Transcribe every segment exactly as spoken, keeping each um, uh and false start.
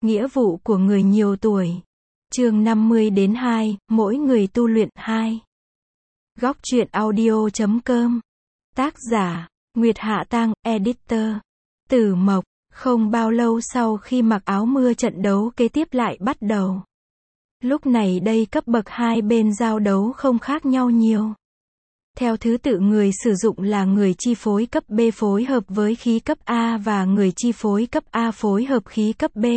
Nghĩa vụ của người nhiều tuổi. Chương năm mươi đến hai, mỗi người tu luyện hai. Góc truyện audio chấm com. Tác giả, Nguyệt Hạ Tang, Editor, Tử Mộc. Không bao lâu sau khi mặc áo mưa, trận đấu kế tiếp lại bắt đầu. Lúc này đây cấp bậc hai bên giao đấu không khác nhau nhiều. Theo thứ tự người sử dụng là người chi phối cấp B phối hợp với khí cấp A và người chi phối cấp A phối hợp khí cấp B.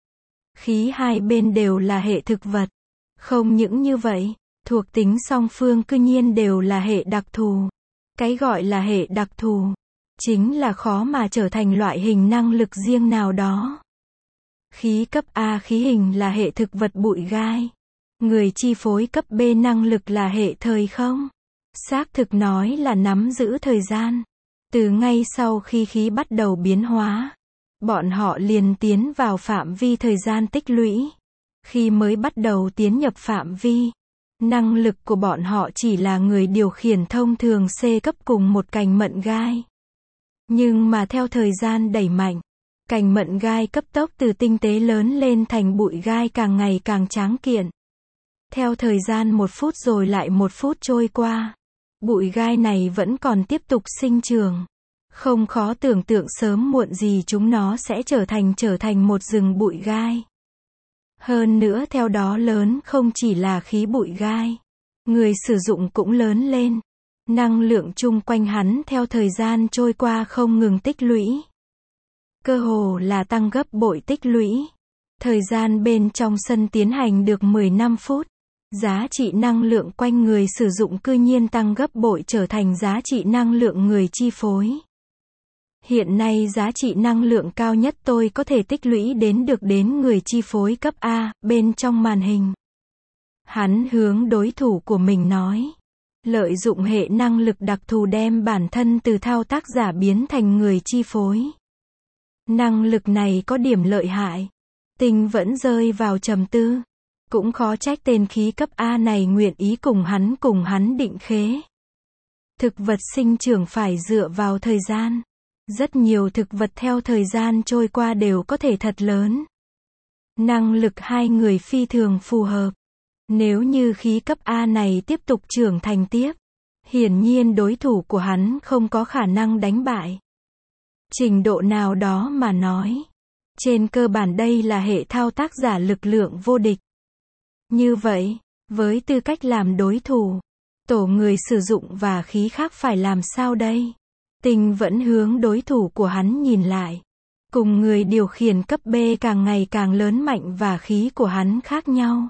Khí hai bên đều là hệ thực vật. Không những như vậy, thuộc tính song phương cư nhiên đều là hệ đặc thù. Cái gọi là hệ đặc thù, chính là khó mà trở thành loại hình năng lực riêng nào đó. Khí cấp A khí hình là hệ thực vật bụi gai. Người chi phối cấp B năng lực là hệ thời không. Xác thực nói là nắm giữ thời gian. Từ ngay sau khi khí bắt đầu biến hóa, bọn họ liền tiến vào phạm vi thời gian tích lũy. Khi mới bắt đầu tiến nhập phạm vi, năng lực của bọn họ chỉ là người điều khiển thông thường C cấp cùng một cành mận gai. Nhưng mà theo thời gian đẩy mạnh, cành mận gai cấp tốc từ tinh tế lớn lên thành bụi gai càng ngày càng tráng kiện. Theo thời gian một phút rồi lại một phút trôi qua, bụi gai này vẫn còn tiếp tục sinh trưởng. Không khó tưởng tượng sớm muộn gì chúng nó sẽ trở thành trở thành một rừng bụi gai. Hơn nữa theo đó lớn không chỉ là khí bụi gai, người sử dụng cũng lớn lên. Năng lượng chung quanh hắn theo thời gian trôi qua không ngừng tích lũy. Cơ hồ là tăng gấp bội tích lũy. Thời gian bên trong sân tiến hành được mười lăm phút. Giá trị năng lượng quanh người sử dụng cư nhiên tăng gấp bội trở thành giá trị năng lượng người chi phối. Hiện nay giá trị năng lượng cao nhất tôi có thể tích lũy đến được đến người chi phối cấp A, bên trong màn hình. Hắn hướng đối thủ của mình nói. Lợi dụng hệ năng lực đặc thù đem bản thân từ thao tác giả biến thành người chi phối. Năng lực này có điểm lợi hại. Tinh vẫn rơi vào trầm tư. Cũng khó trách tên khí cấp A này nguyện ý cùng hắn cùng hắn định khế. Thực vật sinh trưởng phải dựa vào thời gian. Rất nhiều thực vật theo thời gian trôi qua đều có thể thật lớn. Năng lực hai người phi thường phù hợp. Nếu như khí cấp A này tiếp tục trưởng thành tiếp, hiển nhiên đối thủ của hắn không có khả năng đánh bại. Trình độ nào đó mà nói, trên cơ bản đây là hệ thao tác giả lực lượng vô địch. Như vậy, với tư cách làm đối thủ, tổ người sử dụng và khí khác phải làm sao đây? Tinh vẫn hướng đối thủ của hắn nhìn lại. Cùng người điều khiển cấp B càng ngày càng lớn mạnh và khí của hắn khác nhau.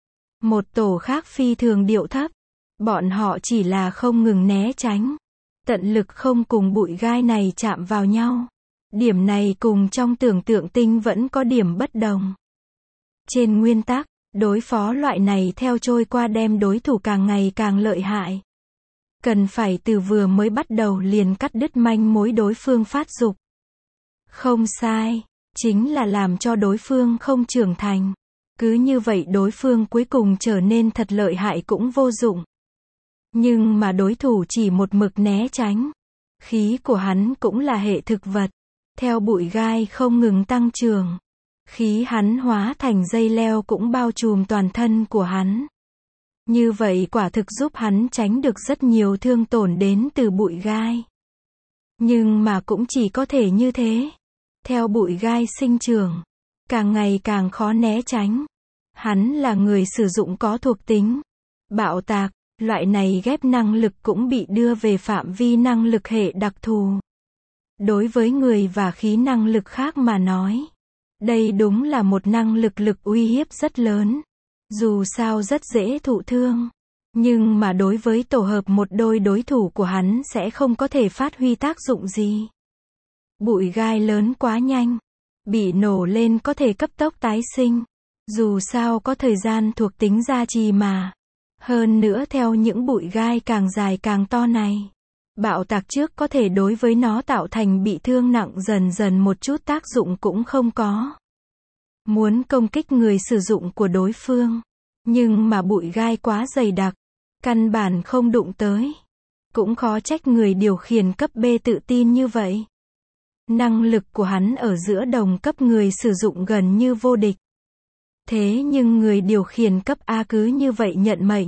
Một tổ khác phi thường điệu thấp. Bọn họ chỉ là không ngừng né tránh. Tận lực không cùng bụi gai này chạm vào nhau. Điểm này cùng trong tưởng tượng tinh vẫn có điểm bất đồng. Trên nguyên tắc, đối phó loại này theo trôi qua đem đối thủ càng ngày càng lợi hại. Cần phải từ vừa mới bắt đầu liền cắt đứt manh mối đối phương phát dục. Không sai, chính là làm cho đối phương không trưởng thành. Cứ như vậy đối phương cuối cùng trở nên thật lợi hại cũng vô dụng. Nhưng mà đối thủ chỉ một mực né tránh. Khí của hắn cũng là hệ thực vật. Theo bụi gai không ngừng tăng trưởng. Khí hắn hóa thành dây leo cũng bao trùm toàn thân của hắn. Như vậy quả thực giúp hắn tránh được rất nhiều thương tổn đến từ bụi gai. Nhưng mà cũng chỉ có thể như thế. Theo bụi gai sinh trưởng, càng ngày càng khó né tránh. Hắn là người sử dụng có thuộc tính bạo tạc, loại này ghép năng lực cũng bị đưa về phạm vi năng lực hệ đặc thù. Đối với người và khí năng lực khác mà nói, đây đúng là một năng lực lực uy hiếp rất lớn. Dù sao rất dễ thụ thương. Nhưng mà đối với tổ hợp một đôi đối thủ của hắn sẽ không có thể phát huy tác dụng gì. Bụi gai lớn quá nhanh. Bị nổ lên có thể cấp tốc tái sinh. Dù sao có thời gian thuộc tính gia trì mà. Hơn nữa theo những bụi gai càng dài càng to này, bạo tạc trước có thể đối với nó tạo thành bị thương nặng dần dần một chút tác dụng cũng không có. Muốn công kích người sử dụng của đối phương. Nhưng mà bụi gai quá dày đặc. Căn bản không đụng tới. Cũng khó trách người điều khiển cấp B tự tin như vậy. Năng lực của hắn ở giữa đồng cấp người sử dụng gần như vô địch. Thế nhưng người điều khiển cấp A cứ như vậy nhận mệnh.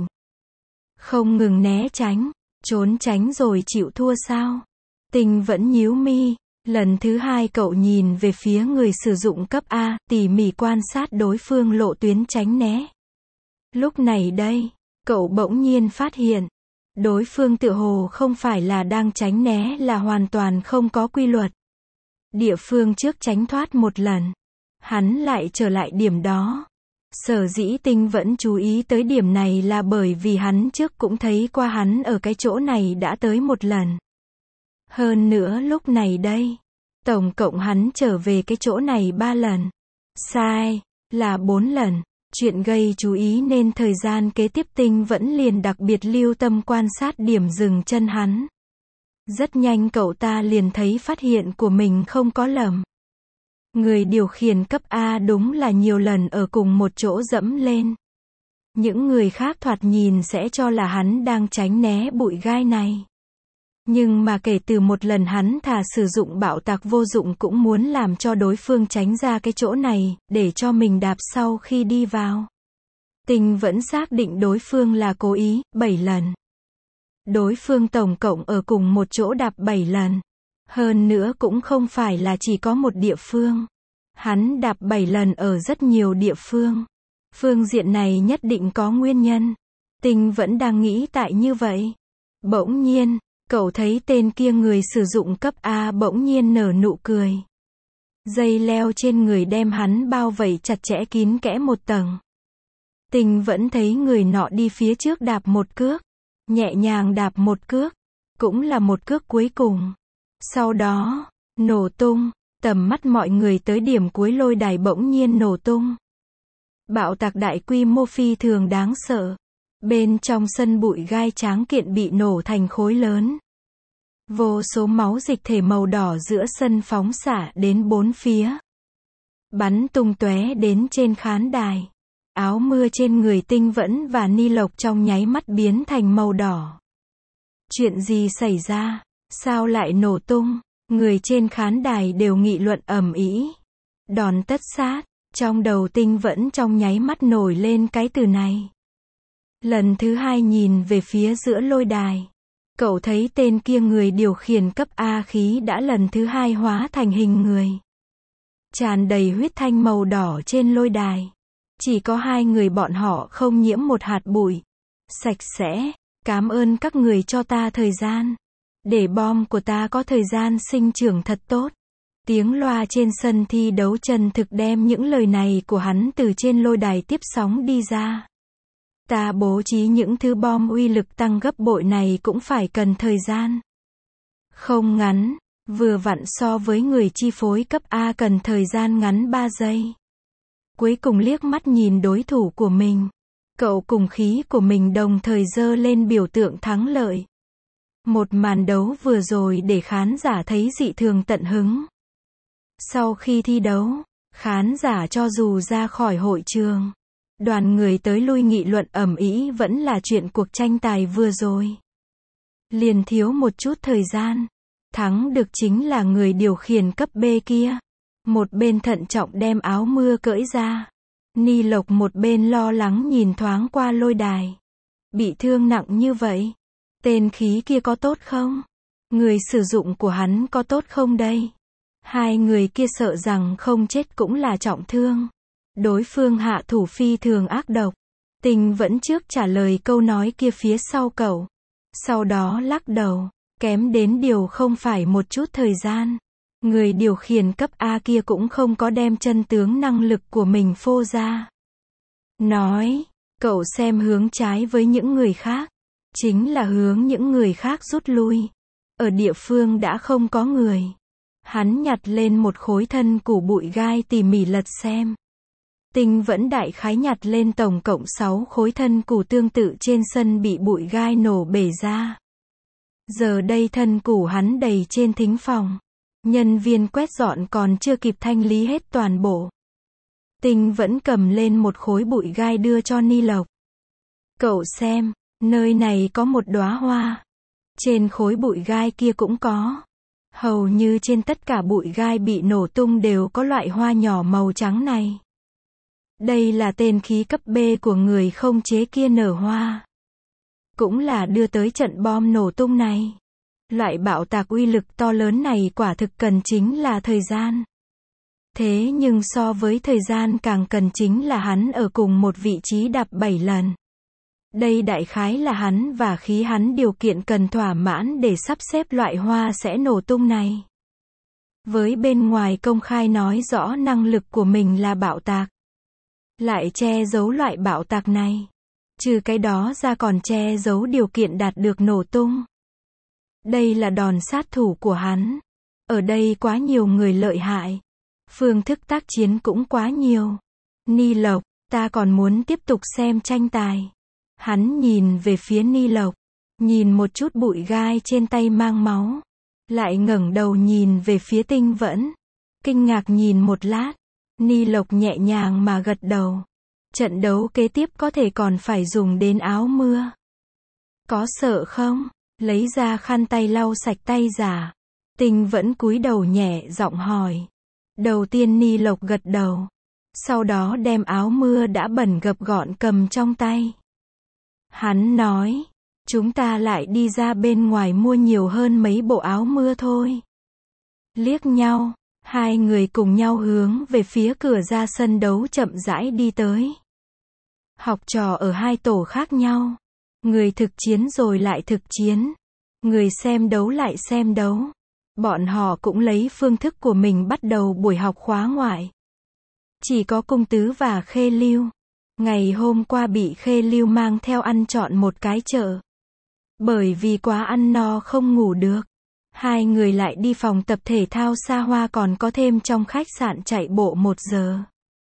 Không ngừng né tránh, trốn tránh rồi chịu thua sao? Tinh vẫn nhíu mi. Lần thứ hai cậu nhìn về phía người sử dụng cấp A, tỉ mỉ quan sát đối phương lộ tuyến tránh né. Lúc này đây, cậu bỗng nhiên phát hiện, đối phương tựa hồ không phải là đang tránh né, là hoàn toàn không có quy luật. Địa phương trước tránh thoát một lần, hắn lại trở lại điểm đó. Sở dĩ Tinh vẫn chú ý tới điểm này là bởi vì hắn trước cũng thấy qua hắn ở cái chỗ này đã tới một lần. Hơn nữa lúc này đây, tổng cộng hắn trở về cái chỗ này ba lần. Sai, là bốn lần. Chuyện gây chú ý nên thời gian kế tiếp Tinh vẫn liền đặc biệt lưu tâm quan sát điểm dừng chân hắn. Rất nhanh cậu ta liền thấy phát hiện của mình không có lầm. Người điều khiển cấp A đúng là nhiều lần ở cùng một chỗ dẫm lên. Những người khác thoạt nhìn sẽ cho là hắn đang tránh né bụi gai này. Nhưng mà kể từ một lần hắn thà sử dụng bạo tạc vô dụng cũng muốn làm cho đối phương tránh ra cái chỗ này, để cho mình đạp sau khi đi vào. Tinh vẫn xác định đối phương là cố ý, bảy lần. Đối phương tổng cộng ở cùng một chỗ đạp bảy lần. Hơn nữa cũng không phải là chỉ có một địa phương. Hắn đạp bảy lần ở rất nhiều địa phương. Phương diện này nhất định có nguyên nhân. Tinh vẫn đang nghĩ tại như vậy. Bỗng nhiên, cậu thấy tên kia người sử dụng cấp A bỗng nhiên nở nụ cười. Dây leo trên người đem hắn bao vây chặt chẽ kín kẽ một tầng. Tinh vẫn thấy người nọ đi phía trước đạp một cước. Nhẹ nhàng đạp một cước. Cũng là một cước cuối cùng. Sau đó, nổ tung. Tầm mắt mọi người tới điểm cuối lôi đài bỗng nhiên nổ tung. Bạo tạc đại quy mô phi thường đáng sợ. Bên trong sân bụi gai tráng kiện bị nổ thành khối lớn. Vô số máu dịch thể màu đỏ giữa sân phóng xạ đến bốn phía. Bắn tung tóe đến trên khán đài. Áo mưa trên người Tinh vẫn và Ni Lộc trong nháy mắt biến thành màu đỏ. Chuyện gì xảy ra? Sao lại nổ tung? Người trên khán đài đều nghị luận ầm ĩ. Đòn tất sát, trong đầu Tinh vẫn trong nháy mắt nổi lên cái từ này. Lần thứ hai nhìn về phía giữa lôi đài. Cậu thấy tên kia người điều khiển cấp A khí đã lần thứ hai hóa thành hình người. Tràn đầy huyết thanh màu đỏ trên lôi đài. Chỉ có hai người bọn họ không nhiễm một hạt bụi. Sạch sẽ, cảm ơn các người cho ta thời gian. Để bom của ta có thời gian sinh trưởng thật tốt. Tiếng loa trên sân thi đấu chân thực đem những lời này của hắn từ trên lôi đài tiếp sóng đi ra. Ta bố trí những thứ bom uy lực tăng gấp bội này cũng phải cần thời gian. Không ngắn, vừa vặn so với người chi phối cấp A cần thời gian ngắn ba giây. Cuối cùng liếc mắt nhìn đối thủ của mình. Cậu cùng khí của mình đồng thời giơ lên biểu tượng thắng lợi. Một màn đấu vừa rồi để khán giả thấy dị thường tận hứng. Sau khi thi đấu, khán giả cho dù ra khỏi hội trường, đoàn người tới lui nghị luận ầm ĩ vẫn là chuyện cuộc tranh tài vừa rồi. Liền thiếu một chút thời gian. Thắng được chính là người điều khiển cấp B kia. Một bên thận trọng đem áo mưa cởi ra. Ni Lộc một bên lo lắng nhìn thoáng qua lôi đài. Bị thương nặng như vậy. Tên khí kia có tốt không? Người sử dụng của hắn có tốt không đây? Hai người kia sợ rằng không chết cũng là trọng thương. Đối phương hạ thủ phi thường ác độc. Tinh vẫn trước trả lời câu nói kia phía sau cậu. Sau đó lắc đầu. Kém đến điều không phải một chút thời gian. Người điều khiển cấp A kia cũng không có đem chân tướng năng lực của mình phô ra. Nói, cậu xem hướng trái với những người khác. Chính là hướng những người khác rút lui. Ở địa phương đã không có người. Hắn nhặt lên một khối thân củ bụi gai tỉ mỉ lật xem. Tinh vẫn đại khái nhặt lên tổng cộng sáu khối thân củ tương tự trên sân bị bụi gai nổ bể ra. Giờ đây thân củ hắn đầy trên thính phòng. Nhân viên quét dọn còn chưa kịp thanh lý hết toàn bộ. Tinh vẫn cầm lên một khối bụi gai đưa cho Ni Lộc. Cậu xem, nơi này có một đóa hoa. Trên khối bụi gai kia cũng có. Hầu như trên tất cả bụi gai bị nổ tung đều có loại hoa nhỏ màu trắng này. Đây là tên khí cấp B của người không chế kia nở hoa. Cũng là đưa tới trận bom nổ tung này. Loại bạo tạc uy lực to lớn này quả thực cần chính là thời gian. Thế nhưng so với thời gian càng cần chính là hắn ở cùng một vị trí đạp bảy lần. Đây đại khái là hắn và khí hắn điều kiện cần thỏa mãn để sắp xếp loại hoa sẽ nổ tung này. Với bên ngoài công khai nói rõ năng lực của mình là bạo tạc. Lại che giấu loại bạo tạc này. Trừ cái đó ra còn che giấu điều kiện đạt được nổ tung. Đây là đòn sát thủ của hắn. Ở đây quá nhiều người lợi hại. Phương thức tác chiến cũng quá nhiều. Ni Lộc, ta còn muốn tiếp tục xem tranh tài. Hắn nhìn về phía Ni Lộc. Nhìn một chút bụi gai trên tay mang máu. Lại ngẩng đầu nhìn về phía Tinh Vẫn. Kinh ngạc nhìn một lát. Ni Lộc nhẹ nhàng mà gật đầu. Trận đấu kế tiếp có thể còn phải dùng đến áo mưa. Có sợ không? Lấy ra khăn tay lau sạch tay giả. Tinh Vẫn cúi đầu nhẹ giọng hỏi. Đầu tiên Ni Lộc gật đầu. Sau đó đem áo mưa đã bẩn gập gọn cầm trong tay. Hắn nói. Chúng ta lại đi ra bên ngoài mua nhiều hơn mấy bộ áo mưa thôi. Liếc nhau. Hai người cùng nhau hướng về phía cửa ra sân đấu chậm rãi đi tới. Học trò ở hai tổ khác nhau. Người thực chiến rồi lại thực chiến. Người xem đấu lại xem đấu. Bọn họ cũng lấy phương thức của mình bắt đầu buổi học khóa ngoại. Chỉ có Cung Tứ và Khê Lưu. Ngày hôm qua bị Khê Lưu mang theo ăn trọn một cái chợ. Bởi vì quá ăn no không ngủ được. Hai người lại đi phòng tập thể thao xa hoa còn có thêm trong khách sạn chạy bộ một giờ.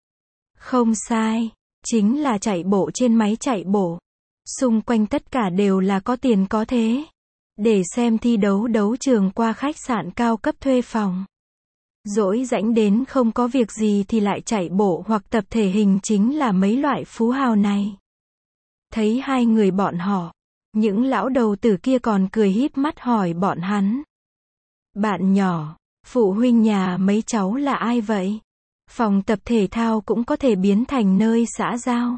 Không sai, chính là chạy bộ trên máy chạy bộ. Xung quanh tất cả đều là có tiền có thế. Để xem thi đấu đấu trường qua khách sạn cao cấp thuê phòng. Rỗi rãnh đến không có việc gì thì lại chạy bộ hoặc tập thể hình chính là mấy loại phú hào này. Thấy hai người bọn họ, những lão đầu tử kia còn cười híp mắt hỏi bọn hắn. Bạn nhỏ, phụ huynh nhà mấy cháu là ai vậy? Phòng tập thể thao cũng có thể biến thành nơi xã giao.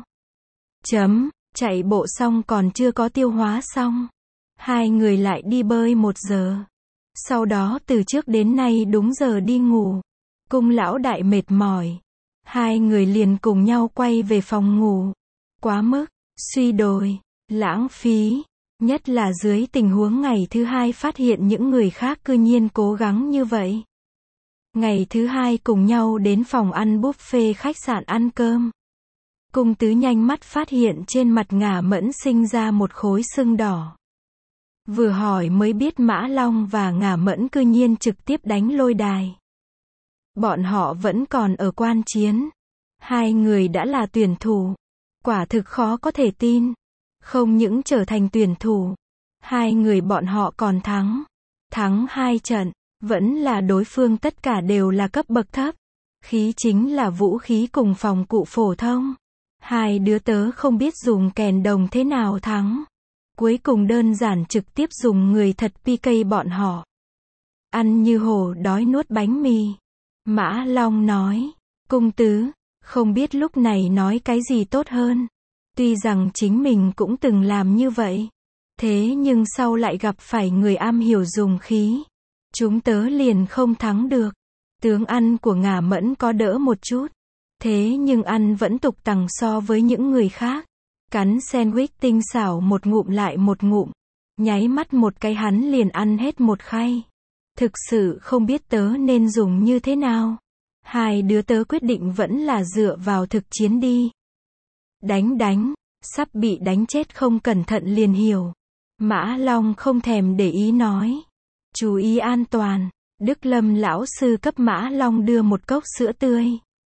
Chấm, chạy bộ xong còn chưa có tiêu hóa xong. Hai người lại đi bơi một giờ. Sau đó từ trước đến nay đúng giờ đi ngủ. Cung lão đại mệt mỏi. Hai người liền cùng nhau quay về phòng ngủ. Quá mức, suy đồi, lãng phí. Nhất là dưới tình huống ngày thứ hai phát hiện những người khác cư nhiên cố gắng như vậy. Ngày thứ hai cùng nhau đến phòng ăn buffet khách sạn ăn cơm. Cung Tứ nhanh mắt phát hiện trên mặt Ngả Mẫn sinh ra một khối sưng đỏ. Vừa hỏi mới biết Mã Long và Ngả Mẫn cư nhiên trực tiếp đánh lôi đài. Bọn họ vẫn còn ở quan chiến. Hai người đã là tuyển thủ. Quả thực khó có thể tin. Không những trở thành tuyển thủ. Hai người bọn họ còn thắng. Thắng hai trận. Vẫn là đối phương tất cả đều là cấp bậc thấp. Khí chính là vũ khí cùng phòng cụ phổ thông. Hai đứa tớ không biết dùng kèn đồng thế nào thắng. Cuối cùng đơn giản trực tiếp dùng người thật pê ca bọn họ. Ăn như hổ đói nuốt bánh mì. Mã Long nói. Cung Tứ, không biết lúc này nói cái gì tốt hơn. Tuy rằng chính mình cũng từng làm như vậy. Thế nhưng sau lại gặp phải người am hiểu dùng khí. Chúng tớ liền không thắng được. Tướng ăn của Ngả Mẫn có đỡ một chút. Thế nhưng ăn vẫn tục tằng so với những người khác. Cắn sandwich tinh xảo một ngụm lại một ngụm. Nháy mắt một cái hắn liền ăn hết một khay. Thực sự không biết tớ nên dùng như thế nào. Hai đứa tớ quyết định vẫn là dựa vào thực chiến đi. Đánh đánh, sắp bị đánh chết không cẩn thận liền hiểu. Mã Long không thèm để ý nói. Chú ý an toàn. Đức Lâm lão sư cấp Mã Long đưa một cốc sữa tươi.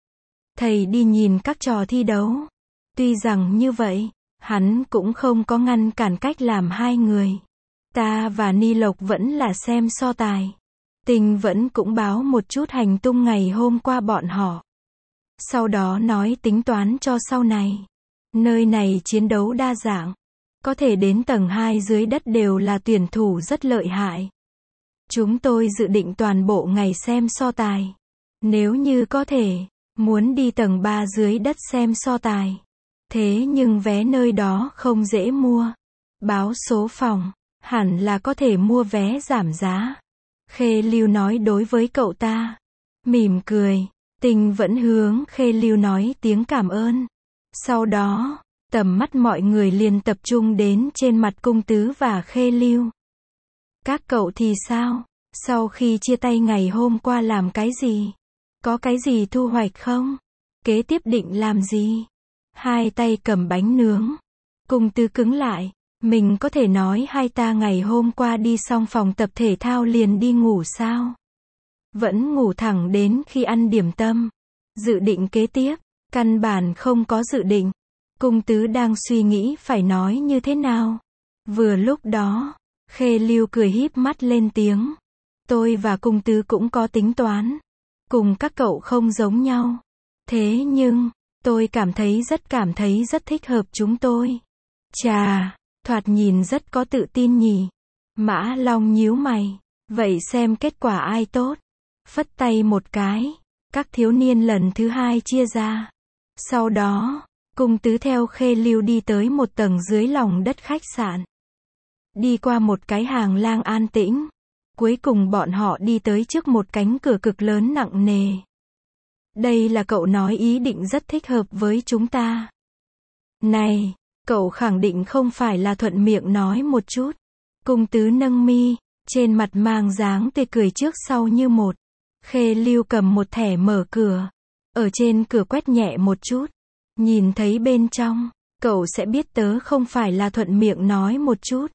Thầy đi nhìn các trò thi đấu. Tuy rằng như vậy, hắn cũng không có ngăn cản cách làm hai người. Ta và Ni Lộc vẫn là xem so tài. Tình vẫn cũng báo một chút hành tung ngày hôm qua bọn họ. Sau đó nói tính toán cho sau này. Nơi này chiến đấu đa dạng. Có thể đến tầng hai dưới đất đều là tuyển thủ rất lợi hại. Chúng tôi dự định toàn bộ ngày xem so tài. Nếu như có thể, muốn đi tầng ba dưới đất xem so tài. Thế nhưng vé nơi đó không dễ mua. Báo số phòng, hẳn là có thể mua vé giảm giá. Khê Lưu nói đối với cậu ta. Mỉm cười, Tình vẫn hướng Khê Lưu nói tiếng cảm ơn. Sau đó, tầm mắt mọi người liền tập trung đến trên mặt Cung Tứ và Khê Lưu. Các cậu thì sao? Sau khi chia tay ngày hôm qua làm cái gì? Có cái gì thu hoạch không? Kế tiếp định làm gì? Hai tay cầm bánh nướng. Cung Tứ cứng lại. Mình có thể nói hai ta ngày hôm qua đi xong phòng tập thể thao liền đi ngủ sao? Vẫn ngủ thẳng đến khi ăn điểm tâm. Dự định kế tiếp, căn bản không có dự định. Cung Tứ đang suy nghĩ phải nói như thế nào. Vừa lúc đó, Khê Lưu cười híp mắt lên tiếng. Tôi và Cung Tứ cũng có tính toán. Cùng các cậu không giống nhau. Thế nhưng, tôi cảm thấy rất cảm thấy rất thích hợp chúng tôi. Chà, thoạt nhìn rất có tự tin nhỉ. Mã Long nhíu mày. Vậy xem kết quả ai tốt. Phất tay một cái. Các thiếu niên lần thứ hai chia ra. Sau đó, Cung Tứ theo Khê Lưu đi tới một tầng dưới lòng đất khách sạn. Đi qua một cái hàng lang an tĩnh. Cuối cùng bọn họ đi tới trước một cánh cửa cực lớn nặng nề. Đây là cậu nói ý định rất thích hợp với chúng ta. Này, cậu khẳng định không phải là thuận miệng nói một chút. Cung Tứ nâng mi, trên mặt mang dáng tươi cười trước sau như một. Khê Lưu cầm một thẻ mở cửa. Ở trên cửa quét nhẹ một chút. Nhìn thấy bên trong, cậu sẽ biết tớ không phải là thuận miệng nói một chút.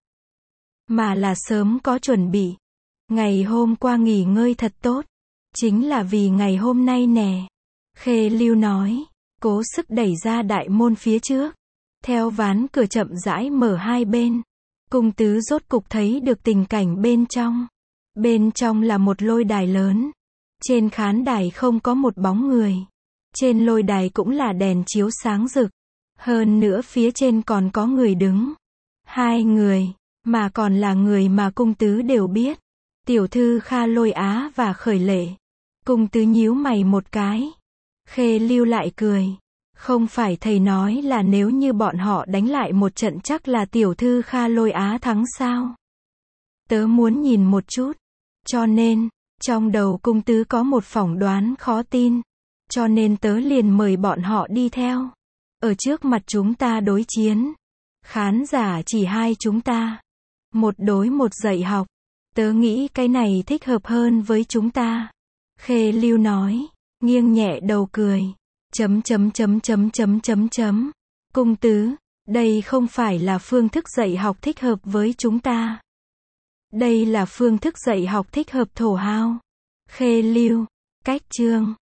Mà là sớm có chuẩn bị. Ngày hôm qua nghỉ ngơi thật tốt. Chính là vì ngày hôm nay nè. Khê Lưu nói, cố sức đẩy ra đại môn phía trước. Theo ván cửa chậm rãi mở hai bên. Cung Tứ rốt cục thấy được tình cảnh bên trong. Bên trong là một lôi đài lớn. Trên khán đài không có một bóng người. Trên lôi đài cũng là đèn chiếu sáng rực. Hơn nữa phía trên còn có người đứng. Hai người, mà còn là người mà Cung Tứ đều biết. Tiểu thư Kha Lôi Á và Khởi Lệ. Cung Tứ nhíu mày một cái. Khê Lưu lại cười. Không phải thầy nói là nếu như bọn họ đánh lại một trận chắc là tiểu thư Kha Lôi Á thắng sao? Tớ muốn nhìn một chút. Cho nên, trong đầu Cung Tứ có một phỏng đoán khó tin. Cho nên tớ liền mời bọn họ đi theo. Ở trước mặt chúng ta đối chiến. Khán giả chỉ hai chúng ta. Một đối một dạy học. Tớ nghĩ cái này thích hợp hơn với chúng ta. Khê Lưu nói, nghiêng nhẹ đầu cười. Chấm chấm chấm chấm chấm chấm chấm. Cung Tứ, đây không phải là phương thức dạy học thích hợp với chúng ta. Đây là phương thức dạy học thích hợp thổ hào. Khê Lưu, cách chương.